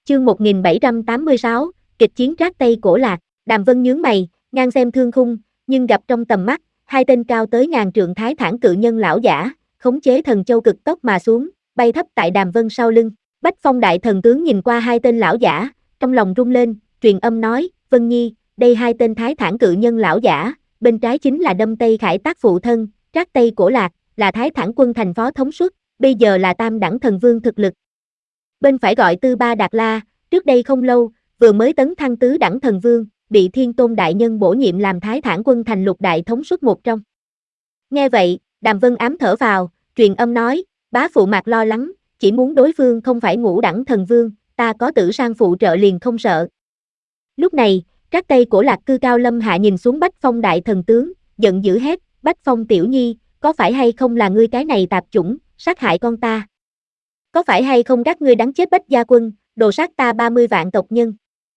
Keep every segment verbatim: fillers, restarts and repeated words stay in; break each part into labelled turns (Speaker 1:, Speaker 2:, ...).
Speaker 1: Chương một nghìn bảy trăm tám mươi sáu, kịch chiến Trác Tây Cổ Lạc. Đàm Vân nhướng mày, ngang xem thương khung, nhưng gặp trong tầm mắt, hai tên cao tới ngàn trượng thái thản cự nhân lão giả, khống chế thần châu cực tốc mà xuống, bay thấp tại Đàm Vân sau lưng. Bách Phong đại thần tướng nhìn qua hai tên lão giả, trong lòng rung lên, truyền âm nói, Vân Nhi, đây hai tên thái thản cự nhân lão giả, bên trái chính là Đâm Tây Khải Tác phụ thân, Trác Tây Cổ Lạc, là thái thản quân thành phó thống suất, bây giờ là tam đẳng thần vương thực lực. Bên phải gọi Tư Ba Đạt La, trước đây không lâu, vừa mới tấn thăng tứ đẳng thần vương, bị Thiên Tôn đại nhân bổ nhiệm làm thái thản quân thành lục đại thống suất một trong. Nghe vậy, Đàm Vân ám thở vào, truyền âm nói, bá phụ Mạc lo lắng, chỉ muốn đối phương không phải ngũ đẳng thần vương, ta có Tử Sang phụ trợ liền không sợ. Lúc này, Trác Tây Cổ Lạc cư cao lâm hạ nhìn xuống Bách Phong đại thần tướng, giận dữ hét, Bách Phong tiểu nhi, có phải hay không là ngươi cái này tạp chủng, sát hại con ta? Có phải hay không các ngươi đánh chết Bách Gia quân, đồ sát ta ba mươi vạn tộc nhân?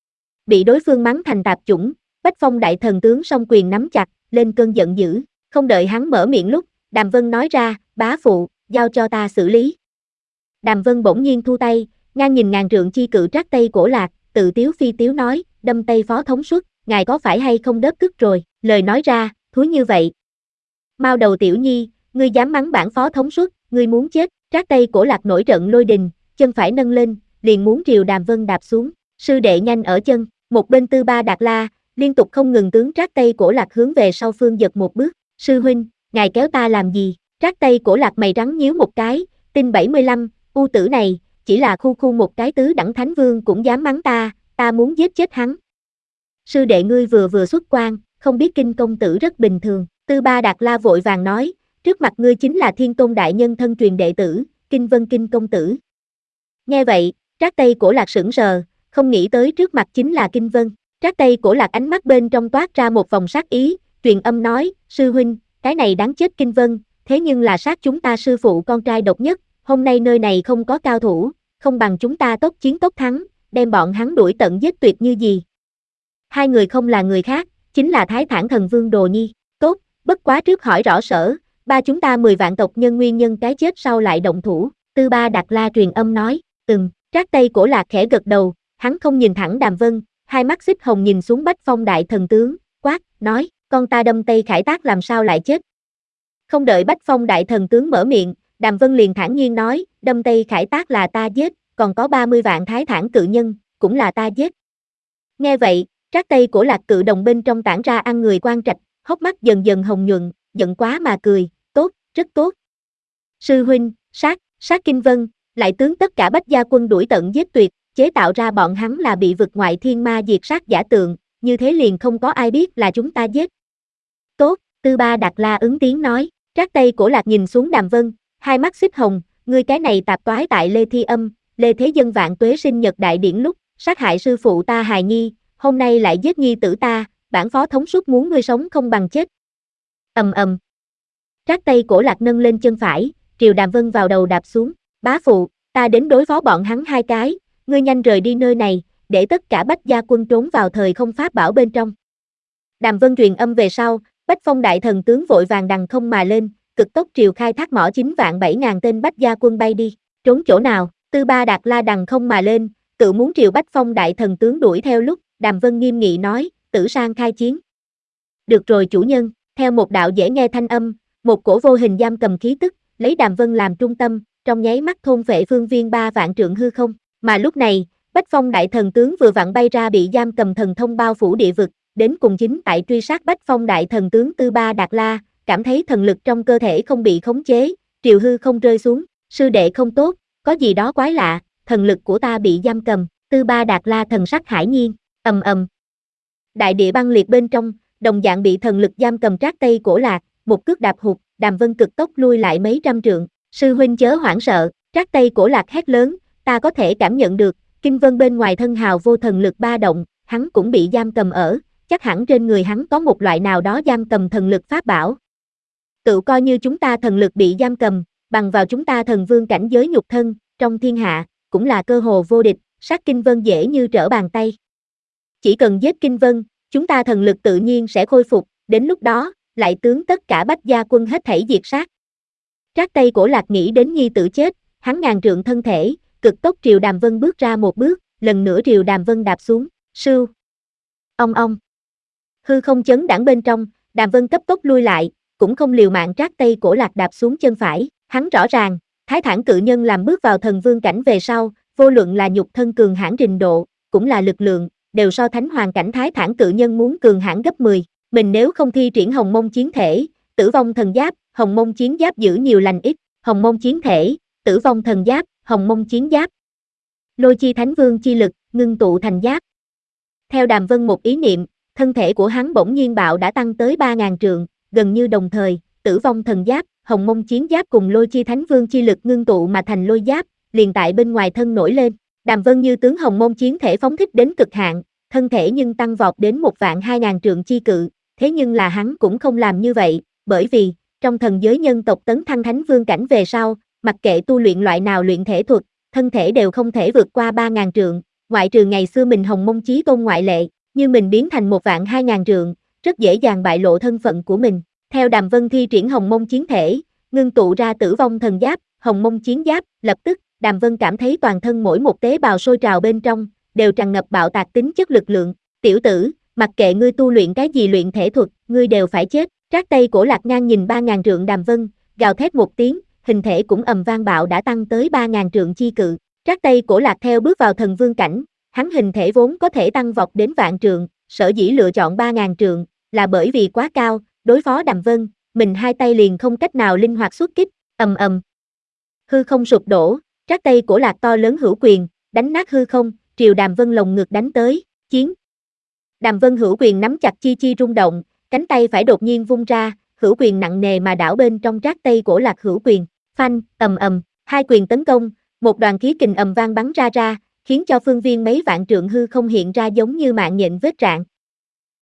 Speaker 1: Bị đối phương mắng thành tạp chủng, Bách Phong đại thần tướng song quyền nắm chặt, lên cơn giận dữ, không đợi hắn mở miệng lúc, Đàm Vân nói ra, bá phụ, giao cho ta xử lý. Đàm Vân bỗng nhiên thu tay, ngang nhìn ngàn trượng chi cự Trác Tây Cổ Lạc, tự tiếu phi tiếu nói, Đâm Tây phó thống suất, ngài có phải hay không đớp tức rồi, lời nói ra, thúi như vậy. Mao đầu tiểu nhi, ngươi dám mắng bản phó thống suất, ngươi muốn chết. Trác Tây Cổ Lạc nổi trận lôi đình, chân phải nâng lên, liền muốn triều Đàm Vân đạp xuống, sư đệ nhanh ở chân, một bên Tư Ba Đạt La, liên tục không ngừng tướng Trác Tây Cổ Lạc hướng về sau phương giật một bước, sư huynh, ngài kéo ta làm gì? Trác Tây Cổ Lạc mày rắn nhíu một cái, tinh bảy mươi lăm, u tử này, chỉ là khu khu một cái tứ đẳng thánh vương cũng dám mắng ta, ta muốn giết chết hắn. Sư đệ ngươi vừa vừa xuất quan, không biết kinh công tử rất bình thường, Tư Ba Đạt La vội vàng nói, trước mặt ngươi chính là Thiên Tôn đại nhân thân truyền đệ tử, Kinh Vân Kinh công tử. Nghe vậy, Trác Tây Cổ Lạc sững sờ, không nghĩ tới trước mặt chính là Kinh Vân. Trác Tây Cổ Lạc ánh mắt bên trong toát ra một vòng sát ý, truyền âm nói, sư huynh, cái này đáng chết Kinh Vân, thế nhưng là sát chúng ta sư phụ con trai độc nhất, hôm nay nơi này không có cao thủ, không bằng chúng ta tốc chiến tốc thắng, đem bọn hắn đuổi tận giết tuyệt như gì. Hai người không là người khác, chính là Thái Thản Thần Vương Đồ Nhi. Tốt, bất quá trước hỏi rõ sở, ba chúng ta mười vạn tộc nhân nguyên nhân cái chết sau lại động thủ. Tư Ba Đạt La truyền âm nói, ừm. Trác Tây Cổ Lạc khẽ gật đầu, hắn không nhìn thẳng Đàm Vân, hai mắt xích hồng nhìn xuống Bách Phong đại thần tướng, quát, nói, con ta Đâm Tây Khải Tác làm sao lại chết? Không đợi Bách Phong đại thần tướng mở miệng, Đàm Vân liền thản nhiên nói, Đâm Tây Khải Tác là ta giết, còn có ba mươi vạn thái thản cự nhân, cũng là ta giết. Nghe vậy, Trác Tây Cổ Lạc cự đồng bên trong tản ra ăn người quan trạch, hốc mắt dần dần hồng nhuận, giận quá mà cười, tốt, rất tốt. Sư huynh, sát, sát Kinh Vân, lại tướng tất cả Bách Gia quân đuổi tận giết tuyệt, chế tạo ra bọn hắn là bị vực ngoại thiên ma diệt sát giả tượng, như thế liền không có ai biết là chúng ta giết. Tốt, Tư Ba Đạt La ứng tiếng nói, Trác Tây Cổ Lạc nhìn xuống Đàm Vân, hai mắt xích hồng, ngươi cái này tạp toái tại Lê Thi Âm, Lê Thế Dân vạn tuế sinh nhật đại điển lúc, sát hại sư phụ ta hài nhi, hôm nay lại giết nhi tử ta, bản phó thống suất muốn ngươi sống không bằng chết. Ầm ầm. Trác Tây Cổ Lạc nâng lên chân phải, triều Đàm Vân vào đầu đạp xuống, bá phụ, ta đến đối phó bọn hắn hai cái, ngươi nhanh rời đi nơi này, để tất cả Bách Gia quân trốn vào thời không pháp bảo bên trong. Đàm Vân truyền âm về sau, Bách Phong đại thần tướng vội vàng đằng không mà lên, cực tốc triều khai thác mỏ chín vạn bảy ngàn tên Bách Gia quân bay đi, trốn chỗ nào? Tư Ba Đạt La đằng không mà lên, tự muốn triều Bách Phong đại thần tướng đuổi theo lúc, Đàm Vân nghiêm nghị nói, Tử Sang khai chiến. Được rồi chủ nhân, theo một đạo dễ nghe thanh âm, một cổ vô hình giam cầm khí tức, lấy Đàm Vân làm trung tâm, trong nháy mắt thôn vệ phương viên ba vạn trượng hư không, mà lúc này, Bách Phong đại thần tướng vừa vặn bay ra bị giam cầm thần thông bao phủ địa vực, đến cùng chính tại truy sát Bách Phong đại thần tướng Tư Ba Đạt La, cảm thấy thần lực trong cơ thể không bị khống chế, triều hư không rơi xuống, sư đệ không tốt, có gì đó quái lạ, thần lực của ta bị giam cầm, Tư Ba Đạt La thần sắc hải nhiên, ầm ầm. Đại địa băng liệt bên trong, đồng dạng bị thần lực giam cầm Trác Tây Cổ Lạc, một cước đạp hụt, Đàm Vân cực tốc lui lại mấy trăm trượng, sư huynh chớ hoảng sợ, Trác Tây Cổ Lạc hét lớn, ta có thể cảm nhận được, Kinh Vân bên ngoài thân hào vô thần lực ba động, hắn cũng bị giam cầm ở, chắc hẳn trên người hắn có một loại nào đó giam cầm thần lực pháp bảo. Tự coi như chúng ta thần lực bị giam cầm, bằng vào chúng ta thần vương cảnh giới nhục thân, trong thiên hạ, cũng là cơ hồ vô địch, sát Kinh Vân dễ như trở bàn tay. Chỉ cần giết Kinh Vân, chúng ta thần lực tự nhiên sẽ khôi phục, đến lúc đó, lại tướng tất cả Bách Gia quân hết thảy diệt sát. Trác Tây Cổ Lạc nghĩ đến nhi tử chết, hắn ngàn trượng thân thể, cực tốc triều Đàm Vân bước ra một bước, lần nữa Triều Đàm Vân đạp xuống, sưu. Ong ong. Hư không chấn đãng bên trong, Đàm Vân cấp tốc lui lại, cũng không liều mạng trát tay cổ Lạc đạp xuống chân phải, hắn rõ ràng, Thái Thản cự nhân làm bước vào thần vương cảnh về sau, vô luận là nhục thân cường hãn trình độ, cũng là lực lượng, đều so thánh hoàng cảnh Thái Thản cự nhân muốn cường hãn gấp mười, mình nếu không thi triển Hồng Mông chiến thể, Tử vong thần giáp, Hồng Mông chiến giáp giữ nhiều lành ít, Hồng Mông chiến thể, Tử vong thần giáp, Hồng Mông chiến giáp. Lôi chi thánh vương chi lực, ngưng tụ thành giáp. Theo Đàm Vân một ý niệm, thân thể của hắn bỗng nhiên bạo đã tăng tới ba ngàn trượng, gần như đồng thời, Tử vong thần giáp, Hồng Mông chiến giáp cùng lôi chi thánh vương chi lực ngưng tụ mà thành lôi giáp, liền tại bên ngoài thân nổi lên. Đàm Vân như tướng Hồng Mông chiến thể phóng thích đến cực hạn, thân thể nhưng tăng vọt đến một vạn hai ngàn trượng chi cự, thế nhưng là hắn cũng không làm như vậy, bởi vì, trong thần giới nhân tộc tấn thăng thánh vương cảnh về sau, mặc kệ tu luyện loại nào luyện thể thuật, thân thể đều không thể vượt qua ba ngàn trượng, ngoại trừ ngày xưa mình Hồng Mông chí tôn ngoại lệ, như mình biến thành một vạn hai ngàn trượng, rất dễ dàng bại lộ thân phận của mình. Theo Đàm Vân thi triển Hồng Mông chiến thể, ngưng tụ ra Tử vong thần giáp, Hồng Mông chiến giáp, lập tức, Đàm Vân cảm thấy toàn thân mỗi một tế bào sôi trào bên trong, đều tràn ngập bạo tạc tính chất lực lượng. Tiểu tử, mặc kệ ngươi tu luyện cái gì luyện thể thuật, ngươi đều phải chết. Trác tay cổ Lạc ngang nhìn ba ngàn trượng Đàm Vân, gào thét một tiếng, hình thể cũng ầm vang bạo đã tăng tới ba ngàn trượng chi cự. Trác tay cổ Lạc theo bước vào thần vương cảnh, hắn hình thể vốn có thể tăng vọt đến vạn trượng, sở dĩ lựa chọn ba ngàn trượng, là bởi vì quá cao, đối phó Đàm Vân, mình hai tay liền không cách nào linh hoạt xuất kích, ầm ầm. Hư không sụp đổ, Trác tay cổ Lạc to lớn hữu quyền, đánh nát hư không, triều Đàm Vân lồng ngực đánh tới, chiến. Đàm Vân hữu quyền nắm chặt chi chi rung động, cánh tay phải đột nhiên vung ra, hữu quyền nặng nề mà đảo bên trong Trác tay cổ Lạc hữu quyền, phanh, ầm ầm, hai quyền tấn công, một đoàn khí kình ầm vang bắn ra ra, khiến cho phương viên mấy vạn trượng hư không hiện ra giống như mạng nhện vết rạn.